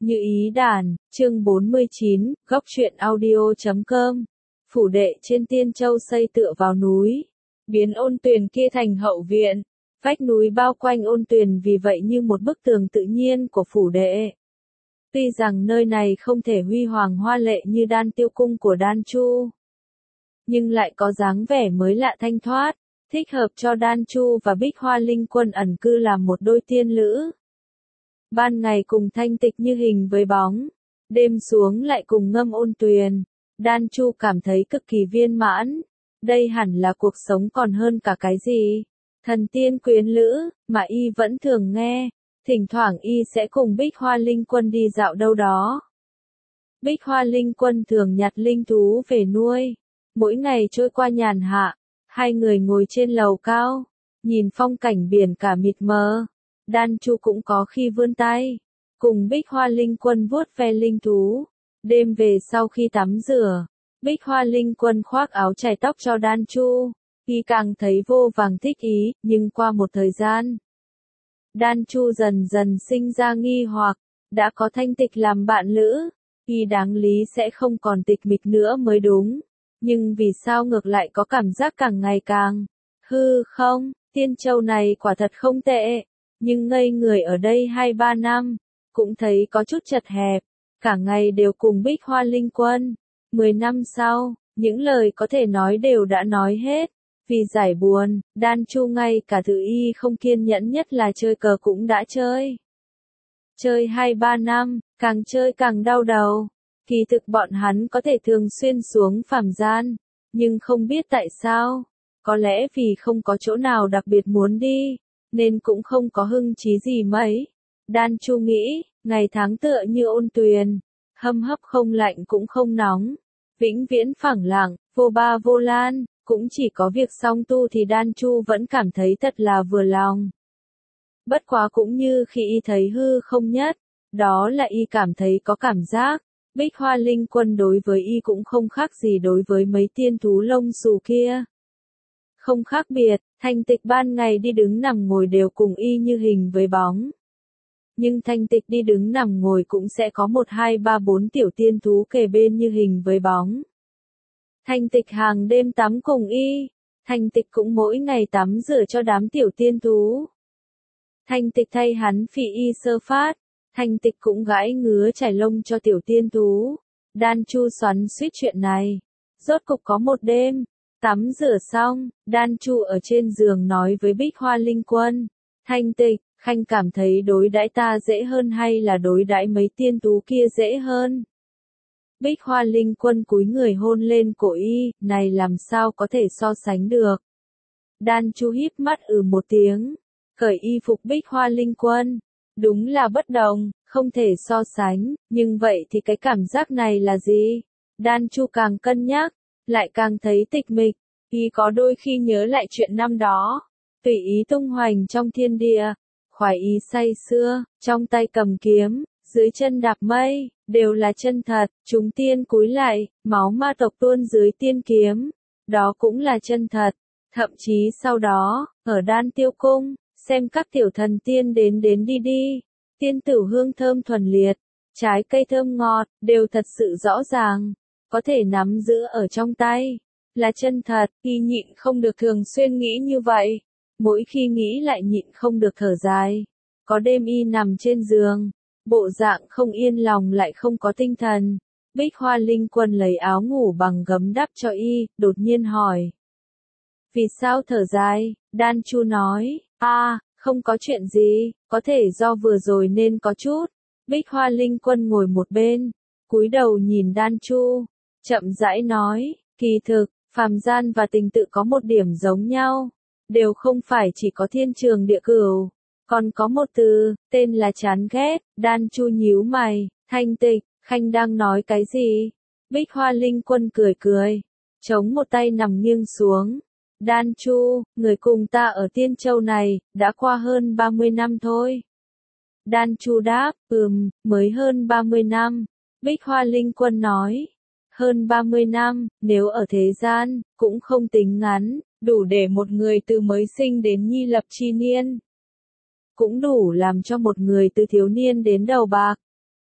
Như ý đàn, chương 49, góc truyện audio.com. Phủ đệ trên Tiên Châu xây tựa vào núi, biến ôn tuyền kia thành hậu viện, vách núi bao quanh ôn tuyền vì vậy như một bức tường tự nhiên của phủ đệ. Tuy rằng nơi này không thể huy hoàng hoa lệ như Đan Tiêu Cung của Đan Chu, nhưng lại có dáng vẻ mới lạ thanh thoát, thích hợp cho Đan Chu và Bích Hoa Linh Quân ẩn cư làm một đôi tiên lữ. Ban ngày cùng thanh tịch như hình với bóng, đêm xuống lại cùng ngâm ôn tuyền. Đan Chu cảm thấy cực kỳ viên mãn. Đây hẳn là cuộc sống còn hơn cả cái gì thần tiên quyến lữ mà y vẫn thường nghe. Thỉnh thoảng y sẽ cùng Bích Hoa Linh Quân đi dạo đâu đó. Bích Hoa Linh Quân thường nhặt linh thú về nuôi. Mỗi ngày trôi qua nhàn hạ, hai người ngồi trên lầu cao, nhìn phong cảnh biển cả mịt mờ. Đan Chu cũng có khi vươn tay, cùng Bích Hoa Linh Quân vuốt ve linh thú. Đêm về sau khi tắm rửa, Bích Hoa Linh Quân khoác áo chải tóc cho Đan Chu. Y càng thấy vô vàng thích ý, nhưng qua một thời gian, Đan Chu dần dần sinh ra nghi hoặc, đã có thanh tịch làm bạn lữ, y đáng lý sẽ không còn tịch mịch nữa mới đúng. Nhưng vì sao ngược lại có cảm giác càng ngày càng hư không? Tiên Châu này quả thật không tệ, nhưng ngây người ở đây 2-3 năm, cũng thấy có chút chật hẹp, cả ngày đều cùng Bích Hoa Linh Quân. 10 năm sau, những lời có thể nói đều đã nói hết. Vì giải buồn, Đan Chu ngay cả thứ y không kiên nhẫn nhất là chơi cờ cũng đã chơi. Chơi 2-3 năm, càng chơi càng đau đầu. Kỳ thực bọn hắn có thể thường xuyên xuống phàm gian, nhưng không biết tại sao. Có lẽ vì không có chỗ nào đặc biệt muốn đi, nên cũng không có hưng chí gì mấy. Đan Chu nghĩ, ngày tháng tựa như ôn tuyền, hâm hấp không lạnh cũng không nóng, vĩnh viễn phẳng lặng, vô ba vô lan, cũng chỉ có việc song tu thì Đan Chu vẫn cảm thấy thật là vừa lòng. Bất quá cũng như khi y thấy hư không nhất, đó là y cảm thấy có cảm giác, Bích Hoa Linh Quân đối với y cũng không khác gì đối với mấy tiên thú lông xù kia. Không khác biệt, thanh tịch ban ngày đi đứng nằm ngồi đều cùng y như hình với bóng. Nhưng thanh tịch đi đứng nằm ngồi cũng sẽ có 1-2-3-4 tiểu tiên thú kề bên như hình với bóng. Thanh tịch hàng đêm tắm cùng y, thanh tịch cũng mỗi ngày tắm rửa cho đám tiểu tiên thú. Thanh tịch thay hắn phỉ y sơ phát, thanh tịch cũng gãi ngứa chải lông cho tiểu tiên thú. Đan Chu xoắn xuýt chuyện này. Rốt cục có một đêm, tắm rửa xong, Đan Chu ở trên giường nói với Bích Hoa Linh Quân, thanh tịch, Khanh cảm thấy đối đãi ta dễ hơn hay là đối đãi mấy tiên thú kia dễ hơn? Bích Hoa Linh Quân cúi người hôn lên cổ y, này làm sao có thể so sánh được. Đan Chu híp mắt một tiếng, cởi y phục Bích Hoa Linh Quân. Đúng là bất đồng, không thể so sánh, nhưng vậy thì cái cảm giác này là gì? Đan Chu càng cân nhắc, lại càng thấy tịch mịch, y có đôi khi nhớ lại chuyện năm đó, tùy ý tung hoành trong thiên địa, khoái ý say sưa, trong tay cầm kiếm, dưới chân đạp mây, đều là chân thật, chúng tiên cúi lại, máu ma tộc tuôn dưới tiên kiếm, đó cũng là chân thật. Thậm chí sau đó, ở Đan Tiêu Cung, xem các tiểu thần tiên đến đi, tiên tử hương thơm thuần liệt, trái cây thơm ngọt, đều thật sự rõ ràng, có thể nắm giữ ở trong tay, là chân thật. Y nhịn không được thường xuyên nghĩ như vậy, mỗi khi nghĩ lại nhịn không được thở dài. Có đêm y nằm trên giường, bộ dạng không yên lòng lại không có tinh thần. Bích Hoa Linh Quân lấy áo ngủ bằng gấm đắp cho y, đột nhiên hỏi. Vì sao thở dài? Đan Chu nói, không có chuyện gì, có thể do vừa rồi nên có chút. Bích Hoa Linh Quân ngồi một bên, cúi đầu nhìn Đan Chu, chậm rãi nói, kỳ thực, phàm gian và tình tự có một điểm giống nhau, đều không phải chỉ có thiên trường địa cửu, còn có một từ, tên là chán ghét. Đan Chu nhíu mày, thanh tịch, Khanh đang nói cái gì? Bích Hoa Linh Quân cười cười, chống một tay nằm nghiêng xuống. Đan Chu, người cùng ta ở Tiên Châu này, đã qua hơn 30 năm thôi. Đan Chu đáp, mới hơn 30 năm. Bích Hoa Linh Quân nói, hơn 30 năm, nếu ở thế gian, cũng không tính ngắn, đủ để một người từ mới sinh đến nhi lập chi niên. Cũng đủ làm cho một người từ thiếu niên đến đầu bạc.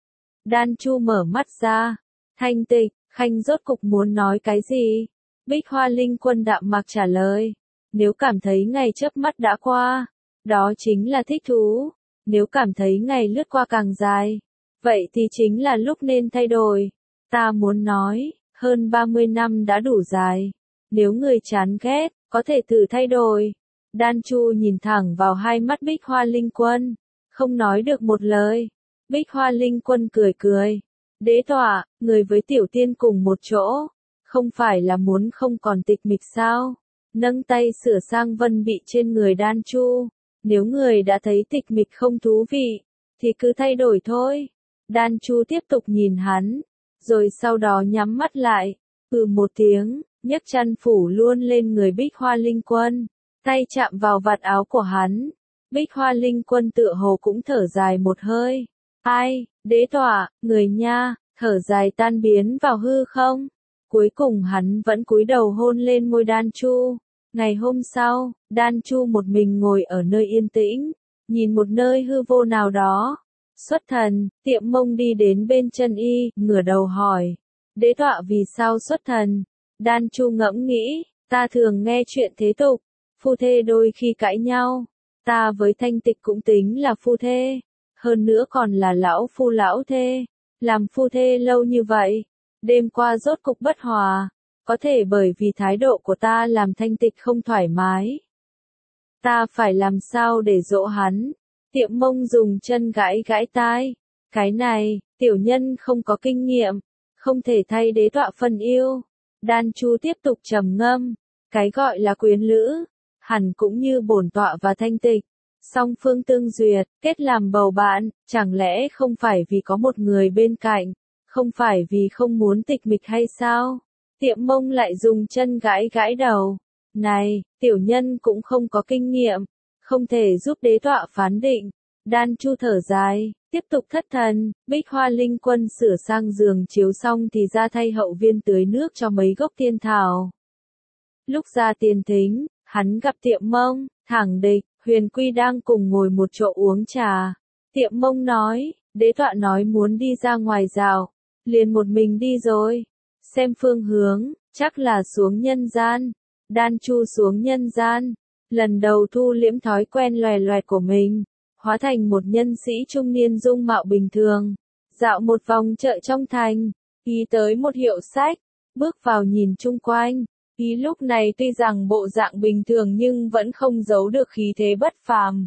Đan Chu mở mắt ra. Thanh Tịch, Khanh rốt cục muốn nói cái gì? Bích Hoa Linh Quân đạm mạc trả lời. Nếu cảm thấy ngày chớp mắt đã qua, đó chính là thích thú. Nếu cảm thấy ngày lướt qua càng dài, vậy thì chính là lúc nên thay đổi. Ta muốn nói, hơn 30 năm đã đủ dài. Nếu người chán ghét, có thể thử thay đổi. Đan Chu nhìn thẳng vào hai mắt Bích Hoa Linh Quân, không nói được một lời. Bích Hoa Linh Quân cười cười. Đế tọa, người với tiểu tiên cùng một chỗ, không phải là muốn không còn tịch mịch sao? Nâng tay sửa sang vân bị trên người Đan Chu. Nếu người đã thấy tịch mịch không thú vị, thì cứ thay đổi thôi. Đan Chu tiếp tục nhìn hắn, rồi sau đó nhắm mắt lại. Một tiếng, nhấc chăn phủ luôn lên người Bích Hoa Linh Quân, tay chạm vào vạt áo của hắn. Bích Hoa Linh Quân tựa hồ cũng thở dài một hơi. Ai, đế tọa, người nha, thở dài tan biến vào hư không? Cuối cùng hắn vẫn cúi đầu hôn lên môi Đan Chu. Ngày hôm sau, Đan Chu một mình ngồi ở nơi yên tĩnh, nhìn một nơi hư vô nào đó. Xuất thần, Tiệm Mông đi đến bên chân y, ngửa đầu hỏi. Đế tọa vì sao xuất thần? Đan Chu ngẫm nghĩ, ta thường nghe chuyện thế tục, phu thê đôi khi cãi nhau. Ta với Thanh Tịch cũng tính là phu thê, hơn nữa còn là lão phu lão thê. Làm phu thê lâu như vậy, đêm qua rốt cục bất hòa. Có thể bởi vì thái độ của ta làm Thanh Tịch không thoải mái. Ta phải làm sao để dỗ hắn? Tiệm Mông dùng chân gãi gãi tai. Cái này, tiểu nhân không có kinh nghiệm, không thể thay đế tọa phân yêu. Đan Chu tiếp tục trầm ngâm. Cái gọi là quyến lữ, hẳn cũng như bổn tọa và Thanh Tịch. Song phương tương duyệt, kết làm bầu bạn, chẳng lẽ không phải vì có một người bên cạnh, không phải vì không muốn tịch mịch hay sao? Tiệm Mông lại dùng chân gãi gãi đầu. Này, tiểu nhân cũng không có kinh nghiệm, không thể giúp đế tọa phán định. Đan Chu thở dài, tiếp tục thất thần. Bích Hoa Linh Quân sửa sang giường chiếu xong thì ra thay hậu viên tưới nước cho mấy gốc tiên thảo. Lúc ra tiền thính, hắn gặp Tiệm Mông, Thẳng Địch, Huyền Quy đang cùng ngồi một chỗ uống trà. Tiệm Mông nói, đế tọa nói muốn đi ra ngoài dạo, liền một mình đi rồi. Xem phương hướng, chắc là xuống nhân gian. Đan Chu xuống nhân gian, lần đầu thu liễm thói quen loè loẹt của mình, hóa thành một nhân sĩ trung niên dung mạo bình thường, dạo một vòng chợ trong thành, đi tới một hiệu sách, bước vào nhìn chung quanh. Ý lúc này tuy rằng bộ dạng bình thường nhưng vẫn không giấu được khí thế bất phàm.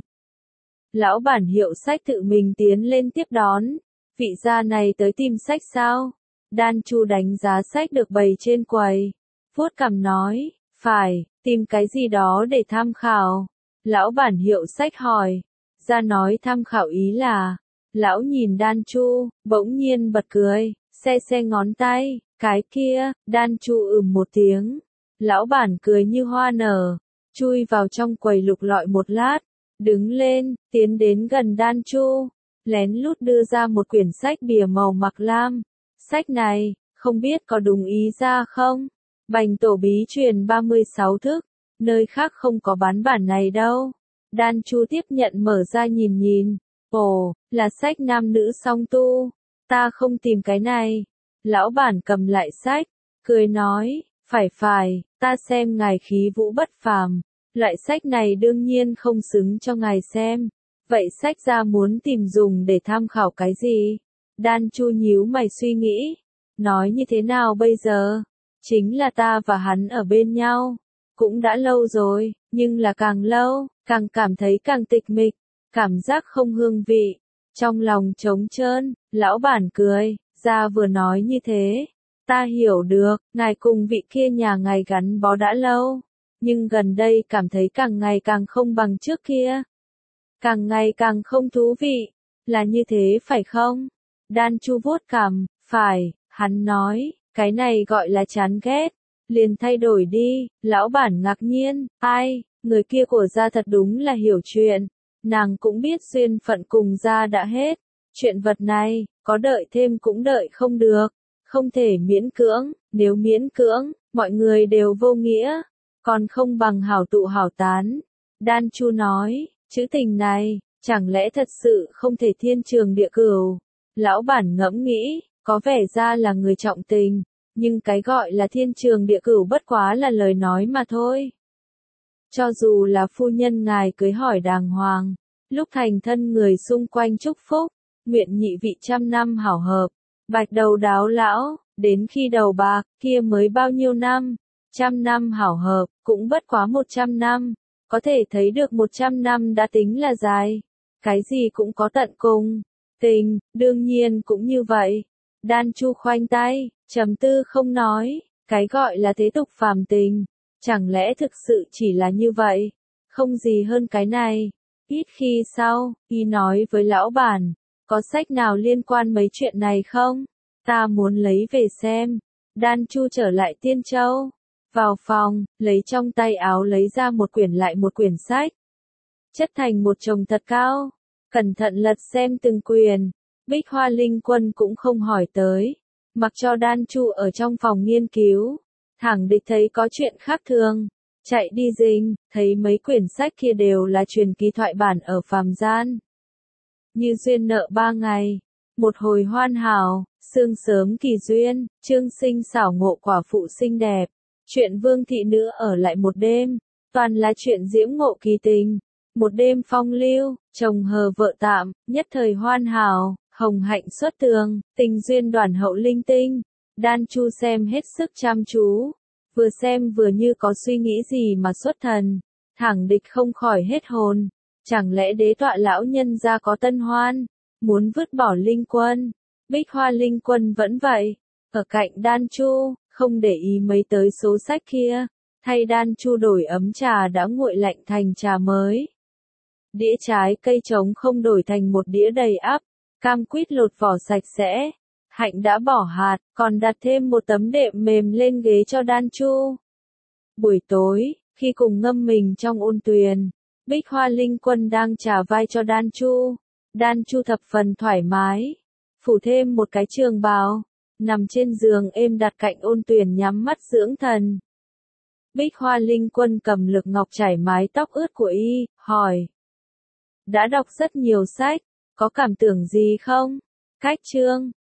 Lão bản hiệu sách tự mình tiến lên tiếp đón. Vị gia này tới tìm sách sao? Đan Chu đánh giá sách được bày trên quầy. Vuốt cằm nói, phải, tìm cái gì đó để tham khảo. Lão bản hiệu sách hỏi. Gia nói tham khảo ý là. Lão nhìn Đan Chu, bỗng nhiên bật cười, xe ngón tay. Cái kia, Đan Chu một tiếng. Lão bản cười như hoa nở, chui vào trong quầy lục lọi một lát, đứng lên, tiến đến gần Đan Chu, lén lút đưa ra một quyển sách bìa màu mặc lam. Sách này, không biết có đúng ý ra không? Bành tổ bí truyền 36 thức, nơi khác không có bán bản này đâu. Đan Chu tiếp nhận mở ra nhìn nhìn, ồ, là sách nam nữ song tu, ta không tìm cái này. Lão bản cầm lại sách, cười nói, phải, ta xem ngài khí vũ bất phàm, loại sách này đương nhiên không xứng cho ngài xem. Vậy sách ra muốn tìm dùng để tham khảo cái gì? Đan Chu nhíu mày suy nghĩ, nói như thế nào bây giờ? Chính là ta và hắn ở bên nhau, cũng đã lâu rồi, nhưng là càng lâu, càng cảm thấy càng tịch mịch, cảm giác không hương vị, trong lòng trống trơn. Lão bản cười, ra vừa nói như thế. Ta hiểu được, ngài cùng vị kia nhà ngài gắn bó đã lâu, nhưng gần đây cảm thấy càng ngày càng không bằng trước kia. Càng ngày càng không thú vị, là như thế phải không? Đan Chu vuốt cằm, phải, hắn nói, cái này gọi là chán ghét, liền thay đổi đi. Lão bản ngạc nhiên, ai, người kia của gia thật đúng là hiểu chuyện, nàng cũng biết duyên phận cùng gia đã hết, chuyện vật này, có đợi thêm cũng đợi không được. Không thể miễn cưỡng, nếu miễn cưỡng, mọi người đều vô nghĩa, còn không bằng hảo tụ hảo tán. Đan Chu nói, chữ tình này, chẳng lẽ thật sự không thể thiên trường địa cửu, Lão bản ngẫm nghĩ, có vẻ ra là người trọng tình, nhưng cái gọi là thiên trường địa cửu bất quá là lời nói mà thôi. Cho dù là phu nhân ngài cưới hỏi đàng hoàng, lúc thành thân người xung quanh chúc phúc, nguyện nhị vị trăm năm hảo hợp, bạch đầu đáo lão, đến khi đầu bạc, kia mới bao nhiêu năm, trăm năm hảo hợp, cũng bất quá 100 năm, có thể thấy được 100 năm đã tính là dài, cái gì cũng có tận cùng, tình, đương nhiên cũng như vậy. Đan Chu khoanh tay, trầm tư không nói, cái gọi là thế tục phàm tình, chẳng lẽ thực sự chỉ là như vậy, không gì hơn cái này. Ít khi sau, y nói với lão bản, có sách nào liên quan mấy chuyện này không? Ta muốn lấy về xem. Đan Chu trở lại Tiên Châu, vào phòng, lấy trong tay áo lấy ra một quyển lại một quyển sách, chất thành một chồng thật cao, cẩn thận lật xem từng quyển. Bích Hoa Linh Quân cũng không hỏi tới, mặc cho Đan Chu ở trong phòng nghiên cứu. Thẳng địch thấy có chuyện khác thường, chạy đi rình, thấy mấy quyển sách kia đều là truyền ký thoại bản ở phàm gian. Như duyên nợ 3 ngày, một hồi hoan hào, sương sớm kỳ duyên, trương sinh xảo ngộ quả phụ xinh đẹp, chuyện vương thị nữ ở lại một đêm, toàn là chuyện diễm ngộ kỳ tình. Một đêm phong lưu, chồng hờ vợ tạm, nhất thời hoan hào, hồng hạnh xuất tường, tình duyên đoản hậu linh tinh. Đan Chu xem hết sức chăm chú, vừa xem vừa như có suy nghĩ gì mà xuất thần, thẳng địch không khỏi hết hồn. Chẳng lẽ đế tọa lão nhân gia có tân hoan, muốn vứt bỏ Linh Quân? Bích Hoa Linh Quân vẫn vậy, ở cạnh Đan Chu, không để ý mấy tới số sách kia, thay Đan Chu đổi ấm trà đã nguội lạnh thành trà mới. Đĩa trái cây trống không đổi thành một đĩa đầy ắp, cam quýt lột vỏ sạch sẽ, hạnh đã bỏ hạt, còn đặt thêm một tấm đệm mềm lên ghế cho Đan Chu. Buổi tối, khi cùng ngâm mình trong ôn tuyền, Bích Hoa Linh Quân đang trả vai cho Đan Chu. Đan Chu thập phần thoải mái, phủ thêm một cái trường bào, nằm trên giường êm đặt cạnh ôn tuyền nhắm mắt dưỡng thần. Bích Hoa Linh Quân cầm lực ngọc chải mái tóc ướt của y, hỏi. Đã đọc rất nhiều sách, có cảm tưởng gì không? Cách chương